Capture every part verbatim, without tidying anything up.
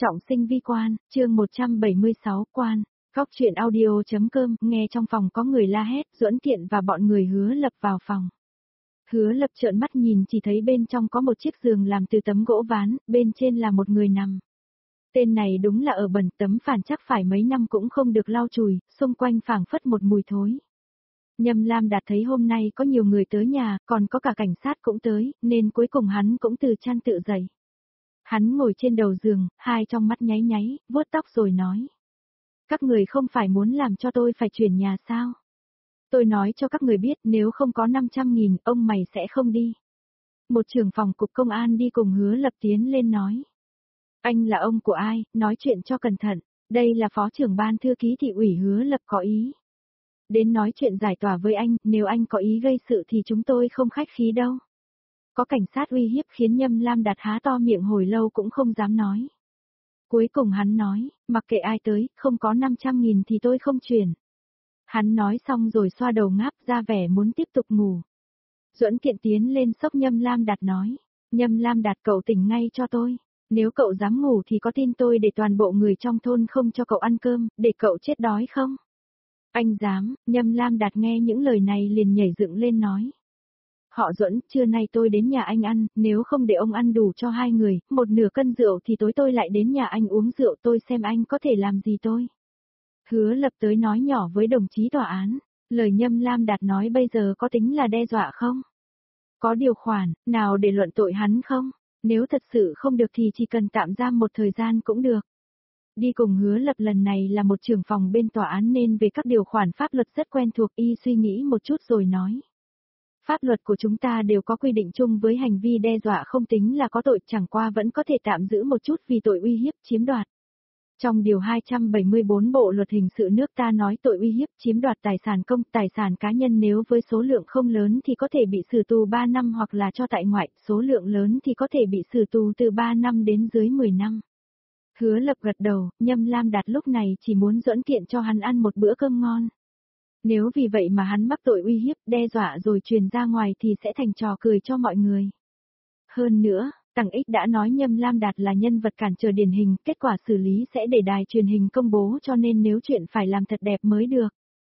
Trọng sinh vi quan, chương một trăm bảy mươi sáu quan, góc truyện audio.com, nghe trong phòng có người la hét, Duẫn Kiện và bọn người Hứa Lập vào phòng. Hứa Lập trợn mắt nhìn chỉ thấy bên trong có một chiếc giường làm từ tấm gỗ ván, bên trên là một người nằm. Tên này đúng là ở bẩn, tấm phản chắc phải mấy năm cũng không được lau chùi, xung quanh phảng phất một mùi thối. Nhâm Lam Đạt thấy hôm nay có nhiều người tới nhà, còn có cả cảnh sát cũng tới, nên cuối cùng hắn cũng từ chăn tự dậy. Hắn ngồi trên đầu giường, hai trong mắt nháy nháy, vuốt tóc rồi nói. Các người không phải muốn làm cho tôi phải chuyển nhà sao? Tôi nói cho các người biết nếu không có năm trăm nghìn, ông mày sẽ không đi. Một trưởng phòng cục công an đi cùng Hứa Lập tiến lên nói. Anh là ông của ai, nói chuyện cho cẩn thận, đây là phó trưởng ban thư ký thị ủy Hứa Lập có ý. Đến nói chuyện giải tỏa với anh, nếu anh có ý gây sự thì chúng tôi không khách khí đâu. Có cảnh sát uy hiếp khiến Nhâm Lam Đạt há to miệng hồi lâu cũng không dám nói. Cuối cùng hắn nói, mặc kệ ai tới, không có năm trăm nghìn thì tôi không chuyển. Hắn nói xong rồi xoa đầu ngáp ra vẻ muốn tiếp tục ngủ. Duẫn Kiện tiến lên xốc Nhâm Lam Đạt nói, Nhâm Lam Đạt cậu tỉnh ngay cho tôi. Nếu cậu dám ngủ thì có tin tôi để toàn bộ người trong thôn không cho cậu ăn cơm, để cậu chết đói không? Anh dám, Nhâm Lam Đạt nghe những lời này liền nhảy dựng lên nói. Họ Duẫn, trưa nay tôi đến nhà anh ăn, nếu không để ông ăn đủ cho hai người, một nửa cân rượu thì tối tôi lại đến nhà anh uống rượu tôi xem anh có thể làm gì tôi. Hứa Lập tới nói nhỏ với đồng chí tòa án, lời Nhâm Lam Đạt nói bây giờ có tính là đe dọa không? Có điều khoản, nào để luận tội hắn không? Nếu thật sự không được thì chỉ cần tạm giam một thời gian cũng được. Đi cùng Hứa Lập lần này là một trưởng phòng bên tòa án nên về các điều khoản pháp luật rất quen thuộc, y suy nghĩ một chút rồi nói. Pháp luật của chúng ta đều có quy định chung với hành vi đe dọa không tính là có tội, chẳng qua vẫn có thể tạm giữ một chút vì tội uy hiếp chiếm đoạt. Trong điều hai trăm bảy mươi bốn Bộ luật hình sự nước ta nói tội uy hiếp chiếm đoạt tài sản công, tài sản cá nhân nếu với số lượng không lớn thì có thể bị xử tù ba năm hoặc là cho tại ngoại, số lượng lớn thì có thể bị xử tù từ ba năm đến dưới mười năm. Hứa Lập gật đầu, Nhâm Lam Đạt lúc này chỉ muốn Duẫn Kiện cho hắn ăn một bữa cơm ngon. Nếu vì vậy mà hắn mắc tội uy hiếp, đe dọa rồi truyền ra ngoài thì sẽ thành trò cười cho mọi người. Hơn nữa, Tằng Ích đã nói Nhâm Lam Đạt là nhân vật cản trở điển hình, kết quả xử lý sẽ để đài truyền hình công bố cho nên nếu chuyện phải làm thật đẹp mới được.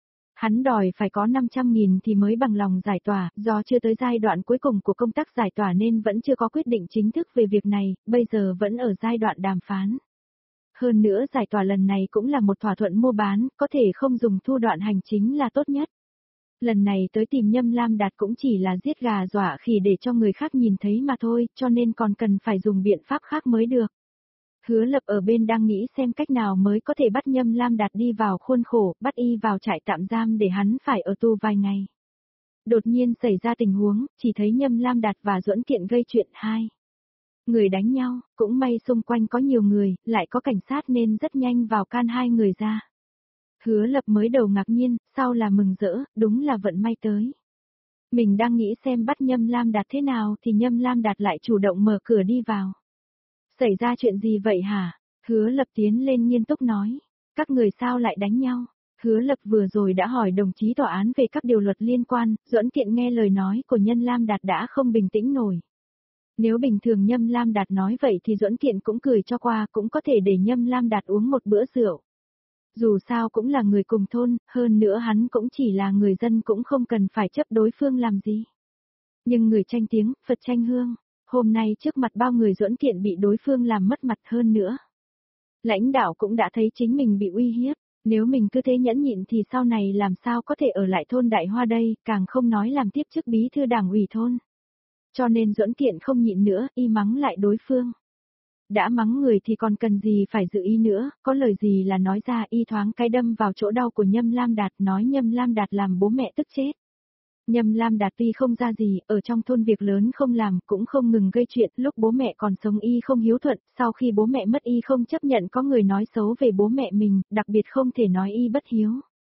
Hắn đòi phải có năm trăm nghìn thì mới bằng lòng giải tỏa, do chưa tới giai đoạn cuối cùng của công tác giải tỏa nên vẫn chưa có quyết định chính thức về việc này, bây giờ vẫn ở giai đoạn đàm phán. Hơn nữa giải tỏa lần này cũng là một thỏa thuận mua bán, có thể không dùng thu đoạn hành chính là tốt nhất. Lần này tới tìm Nhâm Lam Đạt cũng chỉ là giết gà dọa khỉ để cho người khác nhìn thấy mà thôi, cho nên còn cần phải dùng biện pháp khác mới được. Hứa Lập ở bên đang nghĩ xem cách nào mới có thể bắt Nhâm Lam Đạt đi vào khuôn khổ, bắt y vào trại tạm giam để hắn phải ở tù vài ngày. Đột nhiên xảy ra tình huống, chỉ thấy Nhâm Lam Đạt và Duẫn Kiện gây chuyện hai người đánh nhau, cũng may xung quanh có nhiều người, lại có cảnh sát nên rất nhanh vào can hai người ra. Hứa Lập mới đầu ngạc nhiên, sau là mừng rỡ, đúng là vận may tới. Mình đang nghĩ xem bắt Nhâm Lam Đạt thế nào thì Nhâm Lam Đạt lại chủ động mở cửa đi vào. Xảy ra chuyện gì vậy hả? Hứa Lập tiến lên nghiêm túc nói. Các người sao lại đánh nhau? Hứa Lập vừa rồi đã hỏi đồng chí tòa án về các điều luật liên quan, Duẫn Kiện nghe lời nói của Nhâm Lam Đạt đã không bình tĩnh nổi. Nếu bình thường Nhâm Lam Đạt nói vậy thì Duẫn Kiện cũng cười cho qua, cũng có thể để Nhâm Lam Đạt uống một bữa rượu. Dù sao cũng là người cùng thôn, hơn nữa hắn cũng chỉ là người dân cũng không cần phải chấp đối phương làm gì. Nhưng người tranh tiếng, Phật tranh hương, hôm nay trước mặt bao người Duẫn Kiện bị đối phương làm mất mặt hơn nữa. Lãnh đạo cũng đã thấy chính mình bị uy hiếp, nếu mình cứ thế nhẫn nhịn thì sau này làm sao có thể ở lại thôn Đại Hoa đây, càng không nói làm tiếp chức bí thư đảng ủy thôn. Cho nên Duẫn Kiện không nhịn nữa, y mắng lại đối phương. Đã mắng người thì còn cần gì phải giữ ý nữa, có lời gì là nói ra, y thoáng cái đâm vào chỗ đau của Nhâm Lam Đạt, nói Nhâm Lam Đạt làm bố mẹ tức chết. Nhâm Lam Đạt tuy không ra gì, ở trong thôn việc lớn không làm, cũng không ngừng gây chuyện, lúc bố mẹ còn sống y không hiếu thuận, sau khi bố mẹ mất y không chấp nhận có người nói xấu về bố mẹ mình, đặc biệt không thể nói y bất hiếu.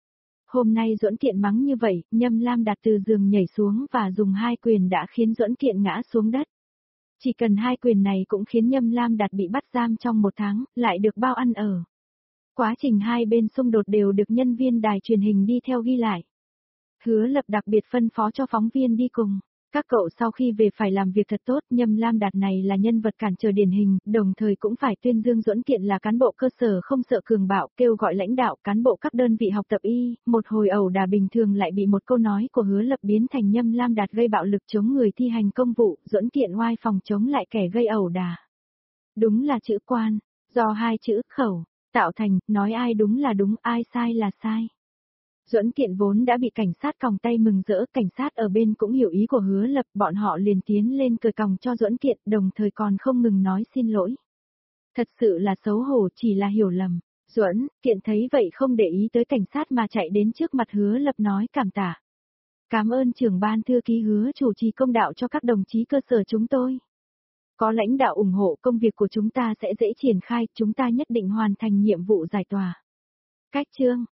Hôm nay Duẫn Kiện mắng như vậy, Nhâm Lam Đạt từ giường nhảy xuống và dùng hai quyền đã khiến Duẫn Kiện ngã xuống đất. Chỉ cần hai quyền này cũng khiến Nhâm Lam Đạt bị bắt giam trong một tháng, lại được bao ăn ở. Quá trình hai bên xung đột đều được nhân viên đài truyền hình đi theo ghi lại. Hứa Lập đặc biệt phân phó cho phóng viên đi cùng. Các cậu sau khi về phải làm việc thật tốt, Nhâm Lam Đạt này là nhân vật cản trở điển hình, đồng thời cũng phải tuyên dương Duẫn Kiện là cán bộ cơ sở không sợ cường bạo, kêu gọi lãnh đạo cán bộ các đơn vị học tập y, một hồi ẩu đả bình thường lại bị một câu nói của Hứa Lập biến thành Nhâm Lam Đạt gây bạo lực chống người thi hành công vụ, Duẫn Kiện oai phòng chống lại kẻ gây ẩu đả. Đúng là chữ quan, do hai chữ khẩu tạo thành, nói ai đúng là đúng, ai sai là sai. Duẫn Kiện vốn đã bị cảnh sát còng tay mừng rỡ, cảnh sát ở bên cũng hiểu ý của Hứa Lập, bọn họ liền tiến lên cười còng cho Duẫn Kiện, đồng thời còn không ngừng nói xin lỗi. Thật sự là xấu hổ, chỉ là hiểu lầm. Duẫn Kiện thấy vậy không để ý tới cảnh sát mà chạy đến trước mặt Hứa Lập nói cảm tạ. Cảm ơn trưởng ban thư ký Hứa chủ trì công đạo cho các đồng chí cơ sở chúng tôi. Có lãnh đạo ủng hộ công việc của chúng ta sẽ dễ triển khai, chúng ta nhất định hoàn thành nhiệm vụ giải tỏa. Cách chương